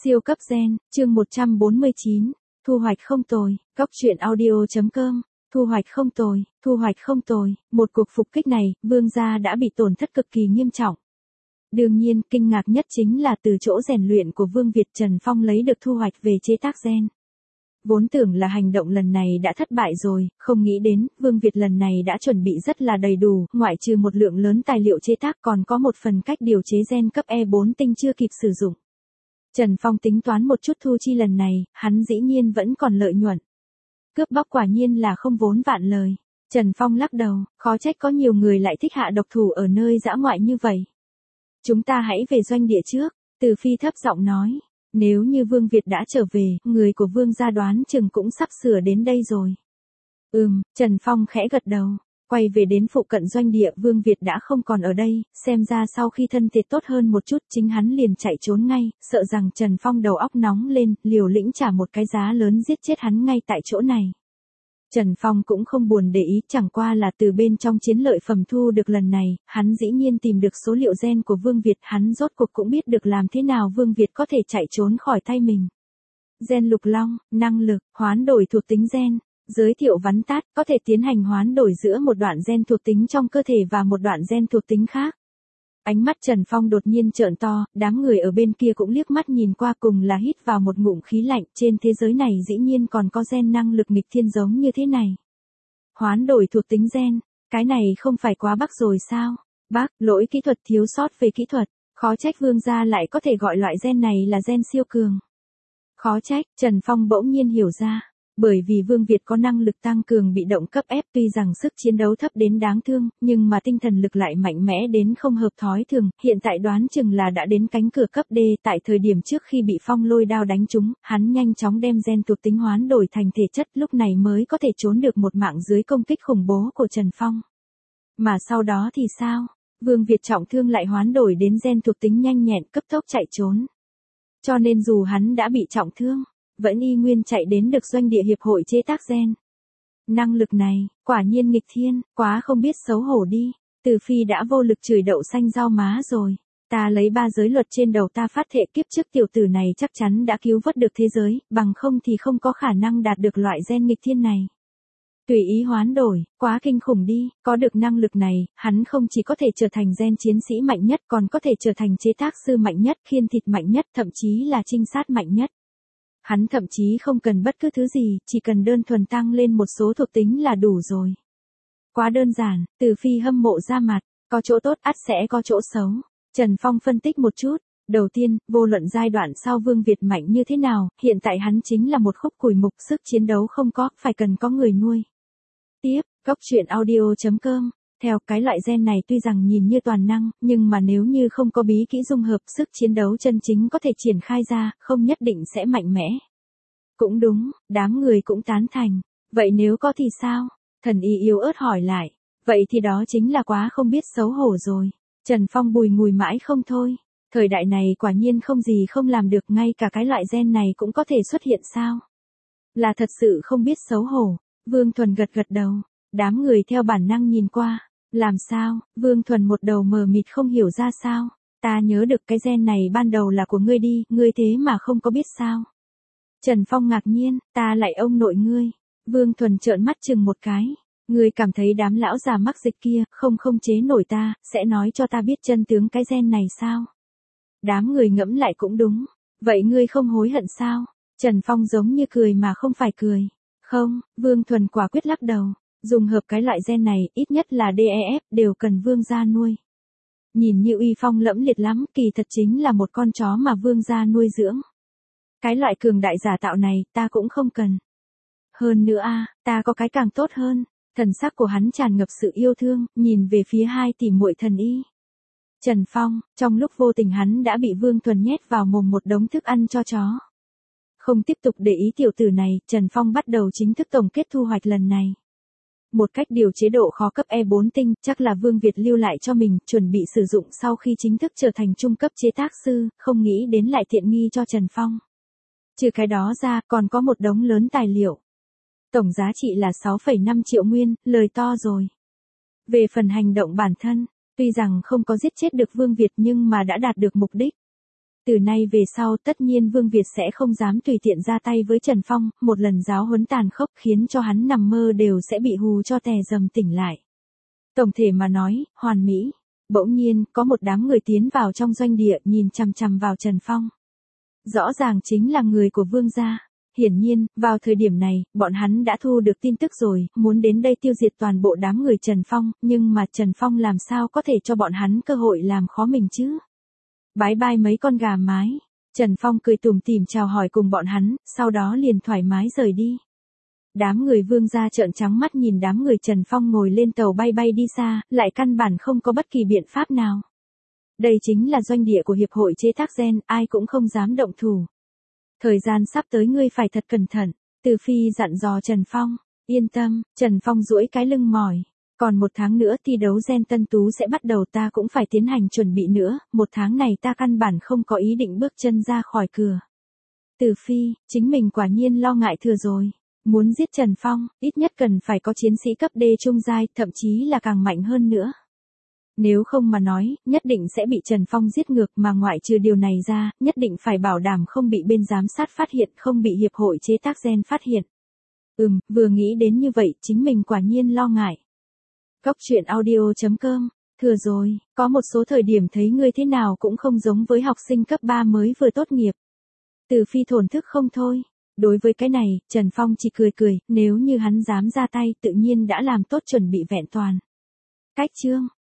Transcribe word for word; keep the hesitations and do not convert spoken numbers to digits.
Siêu cấp gen, chương một trăm bốn mươi chín, thu hoạch không tồi, Cóc truyện audio.com, thu hoạch không tồi, thu hoạch không tồi, một cuộc phục kích này, Vương gia đã bị tổn thất cực kỳ nghiêm trọng. Đương nhiên, kinh ngạc nhất chính là từ chỗ rèn luyện của Vương Việt Trần Phong lấy được thu hoạch về chế tác gen. Vốn tưởng là hành động lần này đã thất bại rồi, không nghĩ đến, Vương Việt lần này đã chuẩn bị rất là đầy đủ, ngoại trừ một lượng lớn tài liệu chế tác còn có một phần cách điều chế gen cấp E bốn tinh chưa kịp sử dụng. Trần Phong tính toán một chút thu chi lần này, hắn dĩ nhiên vẫn còn lợi nhuận. Cướp bóc quả nhiên là không vốn vạn lời. Trần Phong lắc đầu, khó trách có nhiều người lại thích hạ độc thủ ở nơi dã ngoại như vậy. Chúng ta hãy về doanh địa trước, Từ Phi thấp giọng nói. Nếu như Vương Việt đã trở về, người của Vương gia đoán chừng cũng sắp sửa đến đây rồi. Ừm, Trần Phong khẽ gật đầu. Quay về đến phụ cận doanh địa, Vương Việt đã không còn ở đây, xem ra sau khi thân thể tốt hơn một chút chính hắn liền chạy trốn ngay, sợ rằng Trần Phong đầu óc nóng lên, liều lĩnh trả một cái giá lớn giết chết hắn ngay tại chỗ này. Trần Phong cũng không buồn để ý, chẳng qua là từ bên trong chiến lợi phẩm thu được lần này, hắn dĩ nhiên tìm được số liệu gen của Vương Việt, hắn rốt cuộc cũng biết được làm thế nào Vương Việt có thể chạy trốn khỏi tay mình. Gen lục long, năng lực, hoán đổi thuộc tính gen. Giới thiệu vắn tắt, có thể tiến hành hoán đổi giữa một đoạn gen thuộc tính trong cơ thể và một đoạn gen thuộc tính khác. Ánh mắt Trần Phong đột nhiên trợn to, đám người ở bên kia cũng liếc mắt nhìn qua cùng là hít vào một ngụm khí lạnh, trên thế giới này dĩ nhiên còn có gen năng lực nghịch thiên giống như thế này. Hoán đổi thuộc tính gen, cái này không phải quá bắc rồi sao? Bác, lỗi kỹ thuật thiếu sót về kỹ thuật, khó trách Vương gia lại có thể gọi loại gen này là gen siêu cường. Khó trách, Trần Phong bỗng nhiên hiểu ra. Bởi vì Vương Việt có năng lực tăng cường bị động cấp ép, tuy rằng sức chiến đấu thấp đến đáng thương, nhưng mà tinh thần lực lại mạnh mẽ đến không hợp thói thường, hiện tại đoán chừng là đã đến cánh cửa cấp D, tại thời điểm trước khi bị phong lôi đao đánh trúng, hắn nhanh chóng đem gen thuộc tính hoán đổi thành thể chất, lúc này mới có thể trốn được một mạng dưới công kích khủng bố của Trần Phong. Mà sau đó thì sao? Vương Việt trọng thương lại hoán đổi đến gen thuộc tính nhanh nhẹn, cấp tốc chạy trốn. Cho nên dù hắn đã bị trọng thương, vẫn y nguyên chạy đến được doanh địa hiệp hội chế tác gen. Năng lực này, quả nhiên nghịch thiên, quá không biết xấu hổ đi. Từ Phi đã vô lực chửi đậu xanh rau má rồi. Ta lấy ba giới luật trên đầu ta phát thệ kiếp trước tiểu tử này chắc chắn đã cứu vớt được thế giới, bằng không thì không có khả năng đạt được loại gen nghịch thiên này. Tùy ý hoán đổi, quá kinh khủng đi, có được năng lực này, hắn không chỉ có thể trở thành gen chiến sĩ mạnh nhất còn có thể trở thành chế tác sư mạnh nhất, khiên thịt mạnh nhất, thậm chí là trinh sát mạnh nhất. Hắn thậm chí không cần bất cứ thứ gì, chỉ cần đơn thuần tăng lên một số thuộc tính là đủ rồi. Quá đơn giản, Từ Phi hâm mộ ra mặt, có chỗ tốt ắt sẽ có chỗ xấu. Trần Phong phân tích một chút, đầu tiên, vô luận giai đoạn sau Vương Việt mạnh như thế nào, hiện tại hắn chính là một khúc củi mục, sức chiến đấu không có, phải cần có người nuôi. Tiếp, Cóc truyện audio.com. Theo cái loại gen này tuy rằng nhìn như toàn năng, nhưng mà nếu như không có bí kỹ dung hợp, sức chiến đấu chân chính có thể triển khai ra, không nhất định sẽ mạnh mẽ. Cũng đúng, đám người cũng tán thành. Vậy nếu có thì sao? Thần y yếu ớt hỏi lại. Vậy thì đó chính là quá không biết xấu hổ rồi. Trần Phong bùi ngùi mãi không thôi. Thời đại này quả nhiên không gì không làm được, ngay cả cái loại gen này cũng có thể xuất hiện sao? Là thật sự không biết xấu hổ. Vương Thuần gật gật đầu. Đám người theo bản năng nhìn qua. Làm sao? Vương Thuần một đầu mờ mịt không hiểu ra sao. Ta nhớ được cái gen này ban đầu là của ngươi đi, ngươi thế mà không có biết sao? Trần Phong ngạc nhiên, ta lại ông nội ngươi. Vương Thuần trợn mắt chừng một cái. Ngươi cảm thấy đám lão già mắc dịch kia không không chế nổi ta, sẽ nói cho ta biết chân tướng cái gen này sao? Đám người ngẫm lại cũng đúng. Vậy ngươi không hối hận sao? Trần Phong giống như cười mà không phải cười. Không, Vương Thuần quả quyết lắc đầu. Dùng hợp cái loại gen này, ít nhất là đê e ép, đều cần Vương gia nuôi. Nhìn như uy phong lẫm liệt lắm, kỳ thật chính là một con chó mà Vương gia nuôi dưỡng. Cái loại cường đại giả tạo này, ta cũng không cần. Hơn nữa a, ta có cái càng tốt hơn. Thần sắc của hắn tràn ngập sự yêu thương, nhìn về phía hai tỷ muội thần y. Trần Phong, trong lúc vô tình hắn đã bị Vương Thuần nhét vào mồm một đống thức ăn cho chó. Không tiếp tục để ý tiểu tử này, Trần Phong bắt đầu chính thức tổng kết thu hoạch lần này. Một cách điều chế độ khó cấp E bốn tinh, chắc là Vương Việt lưu lại cho mình, chuẩn bị sử dụng sau khi chính thức trở thành trung cấp chế tác sư, không nghĩ đến lại tiện nghi cho Trần Phong. Trừ cái đó ra, còn có một đống lớn tài liệu. Tổng giá trị là sáu phẩy năm triệu nguyên, lời to rồi. Về phần hành động bản thân, tuy rằng không có giết chết được Vương Việt nhưng mà đã đạt được mục đích. Từ nay về sau tất nhiên Vương Việt sẽ không dám tùy tiện ra tay với Trần Phong, một lần giáo huấn tàn khốc khiến cho hắn nằm mơ đều sẽ bị hù cho tè rầm tỉnh lại. Tổng thể mà nói, hoàn mỹ. Bỗng nhiên, có một đám người tiến vào trong doanh địa nhìn chằm chằm vào Trần Phong. Rõ ràng chính là người của Vương gia. Hiển nhiên, vào thời điểm này, bọn hắn đã thu được tin tức rồi, muốn đến đây tiêu diệt toàn bộ đám người Trần Phong, nhưng mà Trần Phong làm sao có thể cho bọn hắn cơ hội làm khó mình chứ? Bái bai mấy con gà mái. Trần Phong cười tủm tỉm chào hỏi cùng bọn hắn, sau đó liền thoải mái rời đi. Đám người Vương gia trợn trắng mắt nhìn đám người Trần Phong ngồi lên tàu bay bay đi xa, lại căn bản không có bất kỳ biện pháp nào. Đây chính là doanh địa của Hiệp hội chế tác gen, ai cũng không dám động thủ. Thời gian sắp tới ngươi phải thật cẩn thận, Từ Phi dặn dò Trần Phong. Yên tâm, Trần Phong duỗi cái lưng mỏi. Còn một tháng nữa thi đấu gen tân tú sẽ bắt đầu, ta cũng phải tiến hành chuẩn bị nữa, một tháng này ta căn bản không có ý định bước chân ra khỏi cửa. Từ Phi, chính mình quả nhiên lo ngại thừa rồi. Muốn giết Trần Phong, ít nhất cần phải có chiến sĩ cấp D trung giai, thậm chí là càng mạnh hơn nữa. Nếu không mà nói, nhất định sẽ bị Trần Phong giết ngược, mà ngoại trừ điều này ra, nhất định phải bảo đảm không bị bên giám sát phát hiện, không bị Hiệp hội chế tác gen phát hiện. Ừm, vừa nghĩ đến như vậy, chính mình quả nhiên lo ngại. Góc truyện audio chấm com, thừa rồi, có một số thời điểm thấy ngươi thế nào cũng không giống với học sinh cấp ba mới vừa tốt nghiệp. Từ Phi thổn thức không thôi. Đối với cái này, Trần Phong chỉ cười cười, nếu như hắn dám ra tay tự nhiên đã làm tốt chuẩn bị vẹn toàn. Cách chương